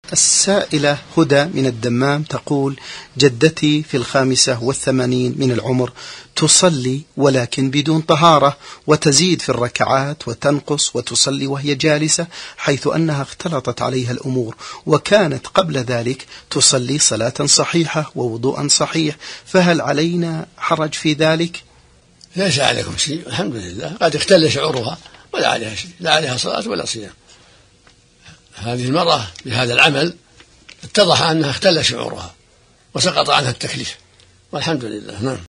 السائلة هدى من الدمام تقول: جدتي في 85 من العمر تصلي ولكن بدون طهارة، وتزيد في الركعات وتنقص وتصلي وهي جالسة، حيث أنها اختلطت عليها الأمور، وكانت قبل ذلك تصلي صلاة صحيحة ووضوءا صحيح، فهل علينا حرج في ذلك؟ ليس عليكم شيء، الحمد لله. قد اختل شعورها ولا عليها شيء، لا عليها صلاة ولا صيام. هذه المرأة بهذا العمل اتضح أنها اختل شعورها وسقط عنها التكليف، والحمد لله. نعم.